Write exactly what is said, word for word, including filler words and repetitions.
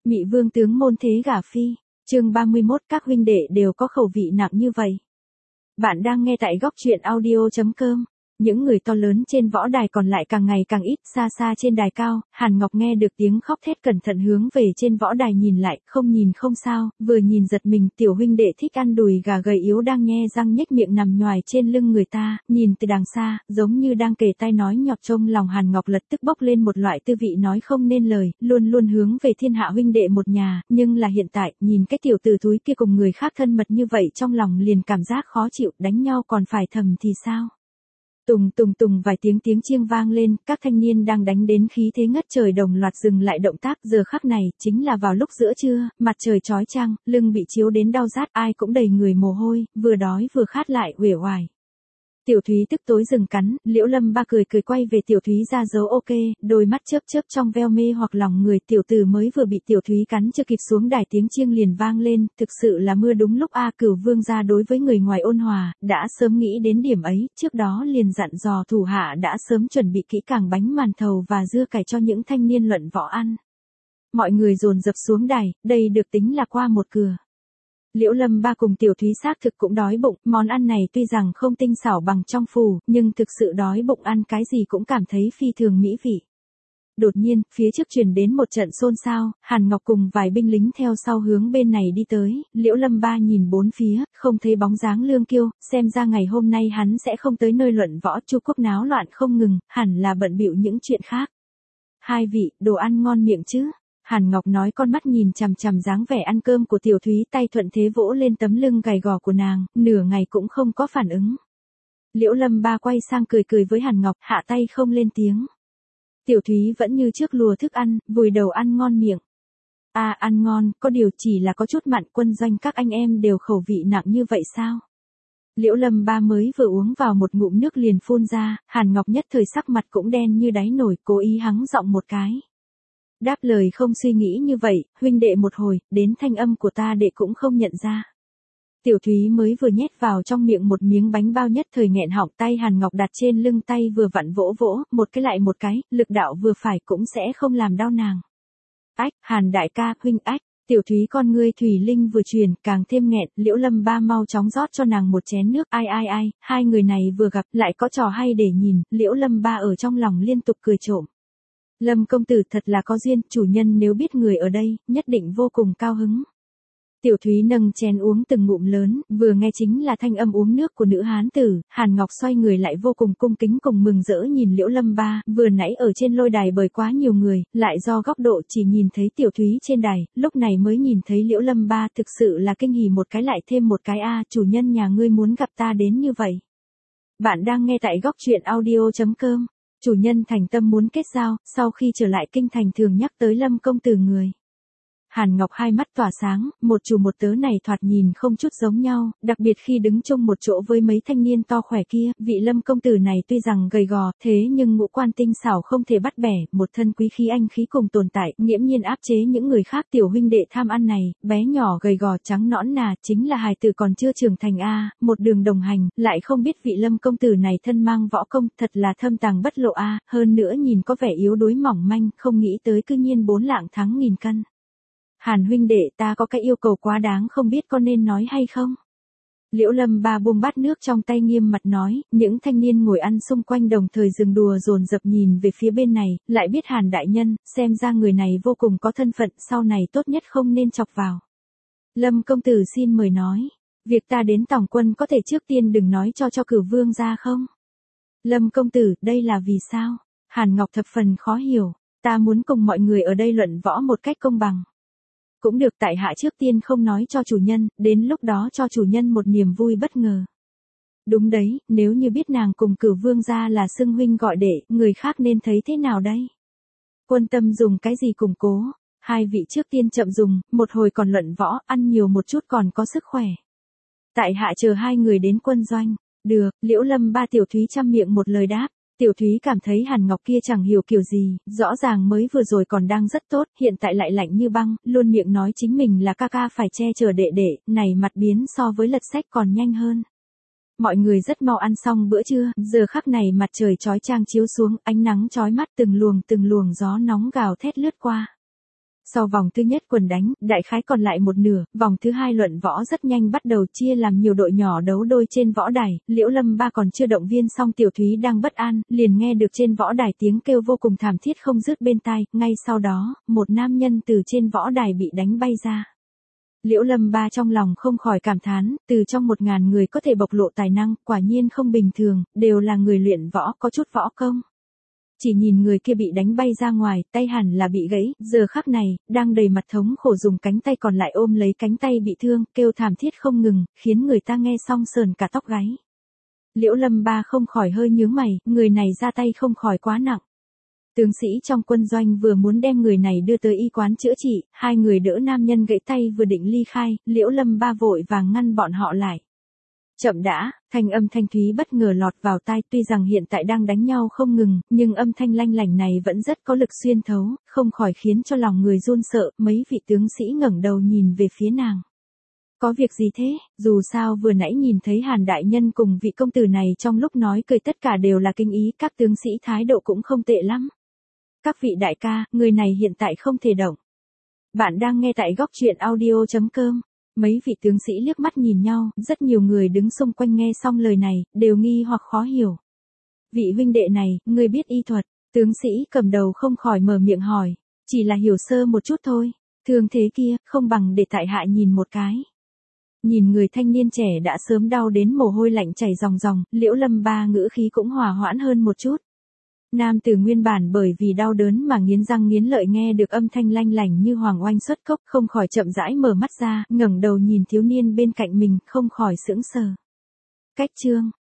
Mị vương tướng môn thế gả phi, chương ba mươi mốt các huynh đệ đều có khẩu vị nặng như vậy. Bạn đang nghe tại góc truyện audio chấm com. Những người to lớn trên võ đài còn lại càng ngày càng ít, xa xa trên đài cao, Hàn Ngọc nghe được tiếng khóc thét cẩn thận hướng về trên võ đài nhìn lại, không nhìn không sao, vừa nhìn giật mình, tiểu huynh đệ thích ăn đùi gà gầy yếu đang nhe răng nhếch miệng nằm nhoài trên lưng người ta, nhìn từ đằng xa, giống như đang kề tai nói nhọt, trong lòng Hàn Ngọc lập tức bốc lên một loại tư vị nói không nên lời, luôn luôn hướng về thiên hạ huynh đệ một nhà, nhưng là hiện tại, nhìn cái tiểu tử thúi kia cùng người khác thân mật như vậy trong lòng liền cảm giác khó chịu, đánh nhau còn phải thầm thì sao? Tùng tùng tùng vài tiếng tiếng chiêng vang lên, các thanh niên đang đánh đến khí thế ngất trời đồng loạt dừng lại động tác, giờ khắc này, chính là vào lúc giữa trưa, mặt trời chói chang, lưng bị chiếu đến đau rát, ai cũng đầy người mồ hôi, vừa đói vừa khát lại uể oải. Tiểu Thúy tức tối dừng cắn, Liễu Lâm Ba cười cười quay về Tiểu Thúy ra dấu ok, đôi mắt chớp chớp trong veo mê hoặc lòng người, tiểu tử mới vừa bị Tiểu Thúy cắn chưa kịp xuống đài tiếng chiêng liền vang lên, thực sự là mưa đúng lúc a. Cửu Vương gia đối với người ngoài ôn hòa, đã sớm nghĩ đến điểm ấy, trước đó liền dặn dò thủ hạ đã sớm chuẩn bị kỹ càng bánh màn thầu và dưa cải cho những thanh niên luận võ ăn. Mọi người dồn dập xuống đài, đây được tính là qua một cửa. Liễu Lâm Ba cùng Tiểu Thúy xác thực cũng đói bụng, món ăn này tuy rằng không tinh xảo bằng trong phủ, nhưng thực sự đói bụng ăn cái gì cũng cảm thấy phi thường mỹ vị. Đột nhiên, phía trước truyền đến một trận xôn xao, Hàn Ngọc cùng vài binh lính theo sau hướng bên này đi tới, Liễu Lâm Ba nhìn bốn phía, không thấy bóng dáng Lương Kiêu, xem ra ngày hôm nay hắn sẽ không tới nơi luận võ. Chu Quốc náo loạn không ngừng, hẳn là bận bịu những chuyện khác. Hai vị, đồ ăn ngon miệng chứ? Hàn Ngọc nói, con mắt nhìn chằm chằm dáng vẻ ăn cơm của Tiểu Thúy, tay thuận thế vỗ lên tấm lưng gầy gò của nàng, nửa ngày cũng không có phản ứng. Liễu Lâm Ba quay sang cười cười với Hàn Ngọc, hạ tay không lên tiếng. Tiểu Thúy vẫn như trước lùa thức ăn, vùi đầu ăn ngon miệng. A à, ăn ngon, có điều chỉ là có chút mặn, quân doanh các anh em đều khẩu vị nặng như vậy sao? Liễu Lâm Ba mới vừa uống vào một ngụm nước liền phun ra, Hàn Ngọc nhất thời sắc mặt cũng đen như đáy nồi, cố ý hắng giọng một cái. Đáp lời không suy nghĩ như vậy, huynh đệ một hồi, đến thanh âm của ta đệ cũng không nhận ra. Tiểu Thúy mới vừa nhét vào trong miệng một miếng bánh bao nhất thời nghẹn họng, tay Hàn Ngọc đặt trên lưng, tay vừa vặn vỗ vỗ, một cái lại một cái, lực đạo vừa phải cũng sẽ không làm đau nàng. Ách, Hàn đại ca, huynh ách, Tiểu Thúy con ngươi thủy linh vừa truyền, càng thêm nghẹn, Liễu Lâm Ba mau chóng rót cho nàng một chén nước, ai ai ai, hai người này vừa gặp, lại có trò hay để nhìn, Liễu Lâm Ba ở trong lòng liên tục cười trộm. Lâm công tử thật là có duyên, chủ nhân nếu biết người ở đây, nhất định vô cùng cao hứng. Tiểu Thúy nâng chén uống từng ngụm lớn, vừa nghe chính là thanh âm uống nước của nữ hán tử, Hàn Ngọc xoay người lại vô cùng cung kính cùng mừng rỡ nhìn Liễu Lâm Ba, vừa nãy ở trên lôi đài bởi quá nhiều người, lại do góc độ chỉ nhìn thấy Tiểu Thúy trên đài, lúc này mới nhìn thấy Liễu Lâm Ba, thực sự là kinh hỉ một cái lại thêm một cái a, chủ nhân nhà ngươi muốn gặp ta đến như vậy. Bạn đang nghe tại góc truyện audio chấm com. Chủ nhân thành tâm muốn kết giao, sau khi trở lại kinh thành thường nhắc tới Lâm công tử người. Hàn Ngọc hai mắt tỏa sáng, một chủ một tớ này thoạt nhìn không chút giống nhau, đặc biệt khi đứng chung một chỗ với mấy thanh niên to khỏe kia, vị Lâm công tử này tuy rằng gầy gò, thế nhưng ngũ quan tinh xảo không thể bắt bẻ, một thân quý khí anh khí cùng tồn tại, nghiễm nhiên áp chế những người khác. Tiểu huynh đệ tham ăn này, bé nhỏ gầy gò trắng nõn nà, chính là hài tử còn chưa trưởng thành a, một đường đồng hành, lại không biết vị Lâm công tử này thân mang võ công, thật là thâm tàng bất lộ a, hơn nữa nhìn có vẻ yếu đuối mỏng manh, không nghĩ tới cư nhiên bốn lạng thắng nghìn cân. Hàn huynh đệ, ta có cái yêu cầu quá đáng, không biết có nên nói hay không? Liễu Lâm Ba buông bát nước trong tay nghiêm mặt nói, những thanh niên ngồi ăn xung quanh đồng thời dừng đùa dồn dập nhìn về phía bên này, lại biết Hàn đại nhân, xem ra người này vô cùng có thân phận, sau này tốt nhất không nên chọc vào. Lâm công tử xin mời nói, việc ta đến tổng quân có thể trước tiên đừng nói cho cho Cửu Vương gia không? Lâm công tử, đây là vì sao? Hàn Ngọc thập phần khó hiểu, ta muốn cùng mọi người ở đây luận võ một cách công bằng. Cũng được, tại hạ trước tiên không nói cho chủ nhân, đến lúc đó cho chủ nhân một niềm vui bất ngờ. Đúng đấy, nếu như biết nàng cùng Cửu Vương gia là xưng huynh gọi đệ, người khác nên thấy thế nào đây? Quân tâm dùng cái gì củng cố? Hai vị trước tiên chậm dùng, một hồi còn luận võ, ăn nhiều một chút còn có sức khỏe. Tại hạ chờ hai người đến quân doanh. Được, Liễu Lâm Ba Tiểu Thúy chăm miệng một lời đáp. Tiểu Thúy cảm thấy Hàn Ngọc kia chẳng hiểu kiểu gì, rõ ràng mới vừa rồi còn đang rất tốt, hiện tại lại lạnh như băng, luôn miệng nói chính mình là ca ca phải che chở đệ đệ, này mặt biến so với lật sách còn nhanh hơn. Mọi người rất mau ăn xong bữa trưa, giờ khắc này mặt trời chói chang chiếu xuống, ánh nắng chói mắt, từng luồng từng luồng gió nóng gào thét lướt qua. Sau vòng thứ nhất quần đánh, đại khái còn lại một nửa, vòng thứ hai luận võ rất nhanh bắt đầu chia làm nhiều đội nhỏ đấu đôi trên võ đài, Liễu Lâm Ba còn chưa động viên xong Tiểu Thúy đang bất an, liền nghe được trên võ đài tiếng kêu vô cùng thảm thiết không dứt bên tai, ngay sau đó, một nam nhân từ trên võ đài bị đánh bay ra. Liễu Lâm Ba trong lòng không khỏi cảm thán, từ trong một ngàn người có thể bộc lộ tài năng, quả nhiên không bình thường, đều là người luyện võ có chút võ công. Chỉ nhìn người kia bị đánh bay ra ngoài, tay hẳn là bị gãy, giờ khắc này, đang đầy mặt thống khổ dùng cánh tay còn lại ôm lấy cánh tay bị thương, kêu thảm thiết không ngừng, khiến người ta nghe xong sờn cả tóc gáy. Liễu Lâm Ba không khỏi hơi nhướng mày, người này ra tay không khỏi quá nặng. Tướng sĩ trong quân doanh vừa muốn đem người này đưa tới y quán chữa trị, hai người đỡ nam nhân gãy tay vừa định ly khai, Liễu Lâm Ba vội vàng ngăn bọn họ lại. Chậm đã, thanh âm thanh thúy bất ngờ lọt vào tai, tuy rằng hiện tại đang đánh nhau không ngừng, nhưng âm thanh lanh lảnh này vẫn rất có lực xuyên thấu, không khỏi khiến cho lòng người run sợ, mấy vị tướng sĩ ngẩng đầu nhìn về phía nàng. Có việc gì thế, dù sao vừa nãy nhìn thấy Hàn đại nhân cùng vị công tử này trong lúc nói cười tất cả đều là kinh ý, các tướng sĩ thái độ cũng không tệ lắm. Các vị đại ca, người này hiện tại không thể động. Bạn đang nghe tại góc truyện audio chấm com. Mấy vị tướng sĩ liếc mắt nhìn nhau, rất nhiều người đứng xung quanh nghe xong lời này, đều nghi hoặc khó hiểu. Vị huynh đệ này, ngươi biết y thuật, tướng sĩ cầm đầu không khỏi mở miệng hỏi, chỉ là hiểu sơ một chút thôi, thương thế kia, không bằng để tại hạ nhìn một cái. Nhìn người thanh niên trẻ đã sớm đau đến mồ hôi lạnh chảy ròng ròng, Liễu Lâm Ba ngữ khí cũng hòa hoãn hơn một chút. Nam tử nguyên bản bởi vì đau đớn mà nghiến răng nghiến lợi nghe được âm thanh lanh lảnh như hoàng oanh xuất cốc, không khỏi chậm rãi mở mắt ra, ngẩng đầu nhìn thiếu niên bên cạnh mình, không khỏi sững sờ. Cách chương,